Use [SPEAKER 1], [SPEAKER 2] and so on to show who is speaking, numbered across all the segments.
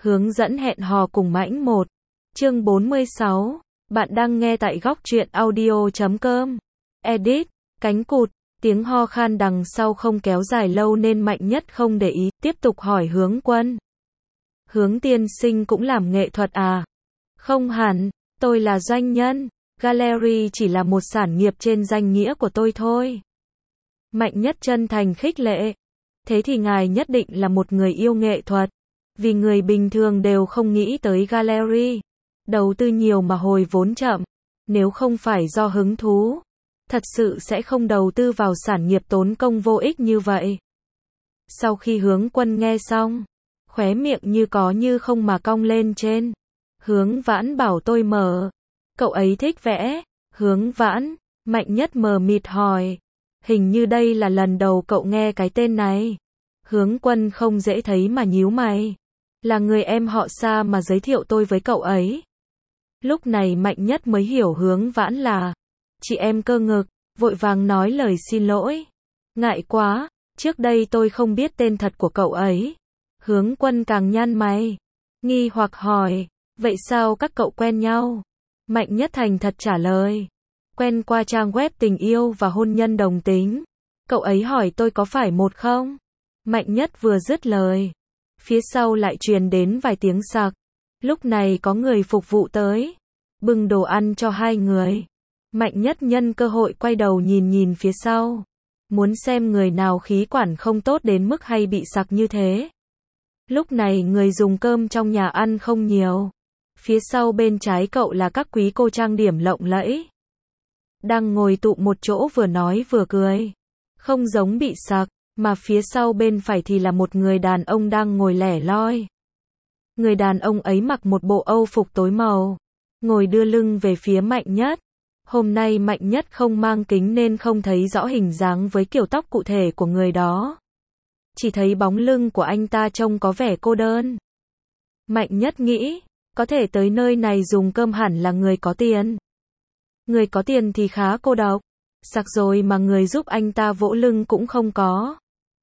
[SPEAKER 1] Hướng dẫn hẹn hò cùng Mãnh một. Chương 46. Bạn đang nghe tại góc truyện audio.com. Edit. Cánh cụt. Tiếng ho khan đằng sau không kéo dài lâu nên Mạnh Nhất không để ý, tiếp tục hỏi Hướng Quân. Hướng tiên sinh cũng làm nghệ thuật à? Không hẳn, tôi là doanh nhân. Gallery chỉ là một sản nghiệp trên danh nghĩa của tôi thôi. Mạnh Nhất chân thành khích lệ. Thế thì ngài nhất định là một người yêu nghệ thuật. Vì người bình thường đều không nghĩ tới gallery. Đầu tư nhiều mà hồi vốn chậm. Nếu không phải do hứng thú, thật sự sẽ không đầu tư vào sản nghiệp tốn công vô ích như vậy. Sau khi Hướng Quân nghe xong, khóe miệng như có như không mà cong lên trên. Hướng Vãn bảo tôi mở. Cậu ấy thích vẽ. Hướng Vãn. Mạnh Nhất mờ mịt hỏi. Hình như đây là lần đầu cậu nghe cái tên này. Hướng Quân không dễ thấy mà nhíu mày. Là người em họ Sa mà giới thiệu tôi với cậu ấy. Lúc này Mạnh Nhất mới hiểu Hướng Vãn là chị em cơ ngực, vội vàng nói lời xin lỗi. Ngại quá, trước đây tôi không biết tên thật của cậu ấy. Hướng Quân càng nhăn mày, nghi hoặc hỏi, vậy sao các cậu quen nhau? Mạnh Nhất thành thật trả lời, quen qua trang web tình yêu và hôn nhân đồng tính. Cậu ấy hỏi tôi có phải một không? Mạnh Nhất vừa dứt lời, phía sau lại truyền đến vài tiếng sặc. Lúc này có người phục vụ tới, bưng đồ ăn cho hai người. Mạnh Nhất nhân cơ hội quay đầu nhìn phía sau, muốn xem người nào khí quản không tốt đến mức hay bị sặc như thế. Lúc này người dùng cơm trong nhà ăn không nhiều. Phía sau bên trái cậu là các quý cô trang điểm lộng lẫy, đang ngồi tụ một chỗ vừa nói vừa cười, không giống bị sặc, mà phía sau bên phải thì là một người đàn ông đang ngồi lẻ loi. Người đàn ông ấy mặc một bộ âu phục tối màu, ngồi đưa lưng về phía Mạnh Nhất. Hôm nay Mạnh Nhất không mang kính nên không thấy rõ hình dáng với kiểu tóc cụ thể của người đó. Chỉ thấy bóng lưng của anh ta trông có vẻ cô đơn. Mạnh Nhất nghĩ, có thể tới nơi này dùng cơm hẳn là người có tiền. Người có tiền thì khá cô độc. Sặc rồi mà người giúp anh ta vỗ lưng cũng không có.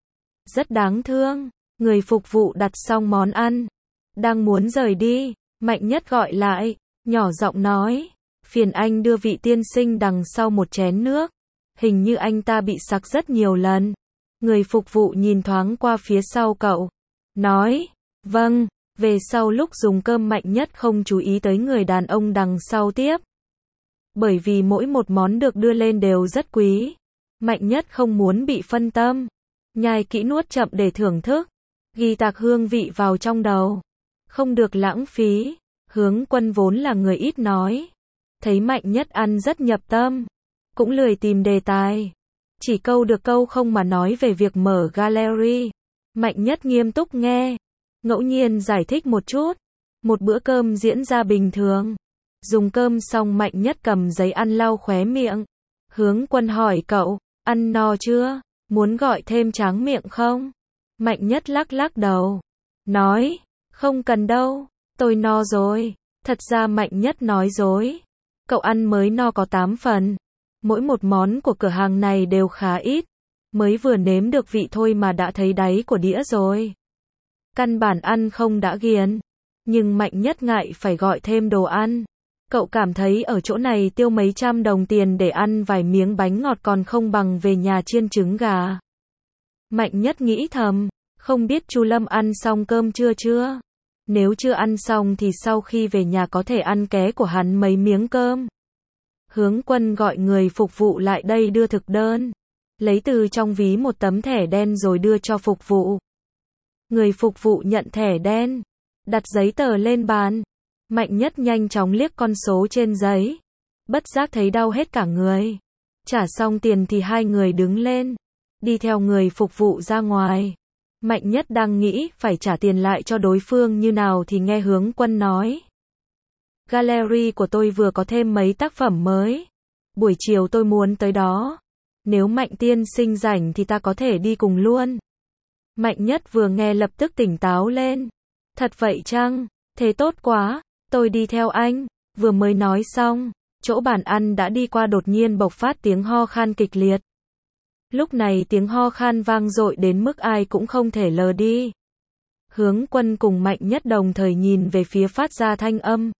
[SPEAKER 1] Rất đáng thương. Người phục vụ đặt xong món ăn, đang muốn rời đi, Mạnh Nhất gọi lại, nhỏ giọng nói, phiền anh đưa vị tiên sinh đằng sau một chén nước. Hình như anh ta bị sặc rất nhiều lần. Người phục vụ nhìn thoáng qua phía sau cậu, nói, vâng. Về sau lúc dùng cơm Mạnh Nhất không chú ý tới người đàn ông đằng sau tiếp. Bởi vì mỗi một món được đưa lên đều rất quý. Mạnh Nhất không muốn bị phân tâm. Nhai kỹ nuốt chậm để thưởng thức. Ghi tạc hương vị vào trong đầu. Không được lãng phí. Hướng Quân vốn là người ít nói. Thấy Mạnh Nhất ăn rất nhập tâm. Cũng lười tìm đề tài. Chỉ câu được câu không mà nói về việc mở gallery. Mạnh Nhất nghiêm túc nghe. Ngẫu nhiên giải thích một chút. Một bữa cơm diễn ra bình thường. Dùng cơm xong Mạnh Nhất cầm giấy ăn lau khóe miệng. Hướng Quân hỏi cậu, ăn no chưa? Muốn gọi thêm tráng miệng không? Mạnh Nhất lắc đầu. Nói, không cần đâu, tôi no rồi. Thật ra Mạnh Nhất nói dối. Cậu ăn mới no có 8 phần. Mỗi một món của cửa hàng này đều khá ít. Mới vừa nếm được vị thôi mà đã thấy đáy của đĩa rồi. Căn bản ăn không đã ghiền. Nhưng Mạnh Nhất ngại phải gọi thêm đồ ăn. Cậu cảm thấy ở chỗ này tiêu mấy trăm đồng tiền để ăn vài miếng bánh ngọt còn không bằng về nhà chiên trứng gà. Mạnh Nhất nghĩ thầm, không biết chú Lâm ăn xong cơm chưa? Nếu chưa ăn xong thì sau khi về nhà có thể ăn ké của hắn mấy miếng cơm. Hướng Quân gọi người phục vụ lại đây đưa thực đơn. Lấy từ trong ví một tấm thẻ đen rồi đưa cho phục vụ. Người phục vụ nhận thẻ đen, đặt giấy tờ lên bàn. Mạnh Nhất nhanh chóng liếc con số trên giấy. Bất giác thấy đau hết cả người. Trả xong tiền thì hai người đứng lên, đi theo người phục vụ ra ngoài. Mạnh Nhất đang nghĩ phải trả tiền lại cho đối phương như nào thì nghe Hướng Quân nói. Gallery của tôi vừa có thêm mấy tác phẩm mới. Buổi chiều tôi muốn tới đó. Nếu Mạnh tiên sinh rảnh thì ta có thể đi cùng luôn. Mạnh Nhất vừa nghe lập tức tỉnh táo lên. Thật vậy chăng? Thế tốt quá. Tôi đi theo anh. Vừa mới nói xong, chỗ bàn ăn đã đi qua đột nhiên bộc phát tiếng ho khan kịch liệt. Lúc này tiếng ho khan vang dội đến mức ai cũng không thể lờ đi. Hướng Quân cùng Mạnh Nhất đồng thời nhìn về phía phát ra thanh âm.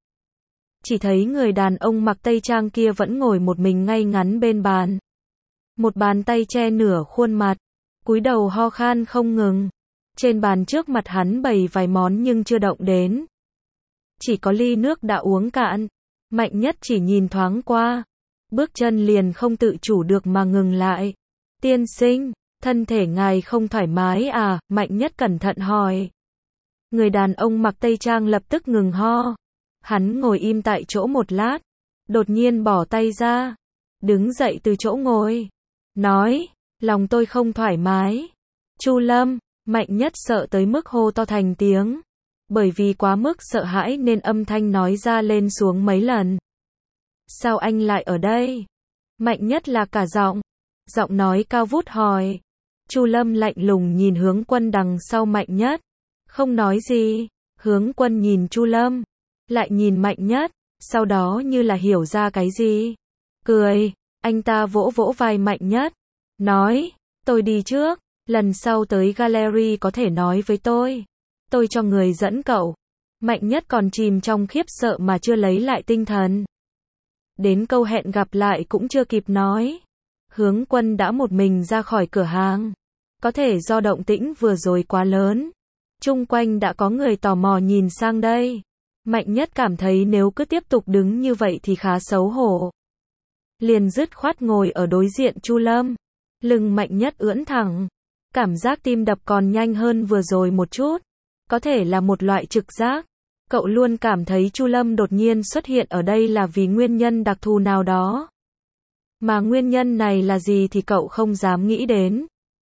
[SPEAKER 1] Chỉ thấy người đàn ông mặc tây trang kia vẫn ngồi một mình ngay ngắn bên bàn. Một bàn tay che nửa khuôn mặt, cúi đầu ho khan không ngừng. Trên bàn trước mặt hắn bày vài món nhưng chưa động đến. Chỉ có ly nước đã uống cạn. Mạnh Nhất chỉ nhìn thoáng qua, bước chân liền không tự chủ được mà ngừng lại. Tiên sinh, thân thể ngài không thoải mái à? Mạnh Nhất cẩn thận hỏi. Người đàn ông mặc tây trang lập tức ngừng ho. Hắn ngồi im tại chỗ một lát, đột nhiên bỏ tay ra, đứng dậy từ chỗ ngồi, nói, lòng tôi không thoải mái. Chu Lâm, Mạnh Nhất sợ tới mức hô to thành tiếng. Bởi vì quá mức sợ hãi nên âm thanh nói ra lên xuống mấy lần. Sao anh lại ở đây? Mạnh Nhất là cả giọng nói cao vút hỏi. Chu Lâm lạnh lùng nhìn Hướng Quân đằng sau Mạnh Nhất, không nói gì. Hướng Quân nhìn Chu Lâm, lại nhìn Mạnh Nhất, sau đó như là hiểu ra cái gì, cười. Anh ta vỗ vỗ vai Mạnh Nhất, nói, tôi đi trước, lần sau tới gallery có thể nói với tôi cho người dẫn cậu. Mạnh Nhất còn chìm trong khiếp sợ mà chưa lấy lại tinh thần. Đến câu hẹn gặp lại cũng chưa kịp nói. Hướng Quân đã một mình ra khỏi cửa hàng. Có thể do động tĩnh vừa rồi quá lớn, chung quanh đã có người tò mò nhìn sang đây. Mạnh Nhất cảm thấy nếu cứ tiếp tục đứng như vậy thì khá xấu hổ. Liền dứt khoát ngồi ở đối diện Chu Lâm. Lưng Mạnh Nhất ưỡn thẳng. Cảm giác tim đập còn nhanh hơn vừa rồi một chút. Có thể là một loại trực giác. Cậu luôn cảm thấy Chu Lâm đột nhiên xuất hiện ở đây là vì nguyên nhân đặc thù nào đó. Mà nguyên nhân này là gì thì cậu không dám nghĩ đến.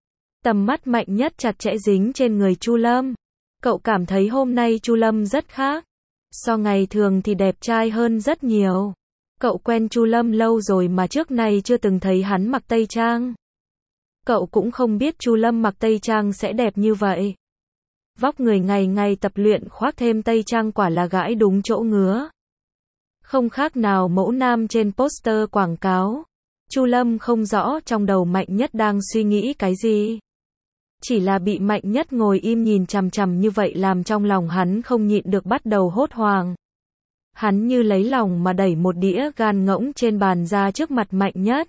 [SPEAKER 1] Tầm mắt Mạnh Nhất chặt chẽ dính trên người Chu Lâm. Cậu cảm thấy hôm nay Chu Lâm rất khác. So ngày thường thì đẹp trai hơn rất nhiều. Cậu quen Chu Lâm lâu rồi mà trước này chưa từng thấy hắn mặc tây trang. Cậu cũng không biết Chu Lâm mặc tây trang sẽ đẹp như vậy. Vóc người ngày ngày tập luyện khoác thêm tây trang quả là gãi đúng chỗ ngứa. Không khác nào mẫu nam trên poster quảng cáo. Chu Lâm không rõ trong đầu Mạnh Nhất đang suy nghĩ cái gì. Chỉ là bị Mạnh Nhất ngồi im nhìn chằm chằm như vậy làm trong lòng hắn không nhịn được bắt đầu hốt hoảng. Hắn như lấy lòng mà đẩy một đĩa gan ngỗng trên bàn ra trước mặt Mạnh Nhất.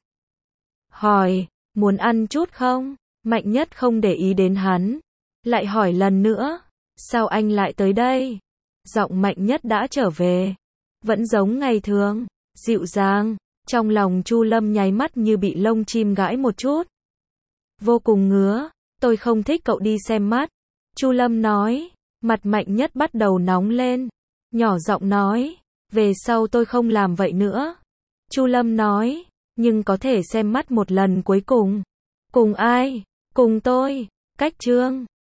[SPEAKER 1] Hỏi, muốn ăn chút không? Mạnh Nhất không để ý đến hắn. Lại hỏi lần nữa, sao anh lại tới đây? Giọng Mạnh Nhất đã trở về. Vẫn giống ngày thường, dịu dàng. Trong lòng Chu Lâm nháy mắt như bị lông chim gãi một chút. Vô cùng ngứa, tôi không thích cậu đi xem mắt. Chu Lâm nói, mặt Mạnh Nhất bắt đầu nóng lên. Nhỏ giọng nói, về sau tôi không làm vậy nữa. Chu Lâm nói, nhưng có thể xem mắt một lần cuối cùng. Cùng ai? Cùng tôi. Cách Trương.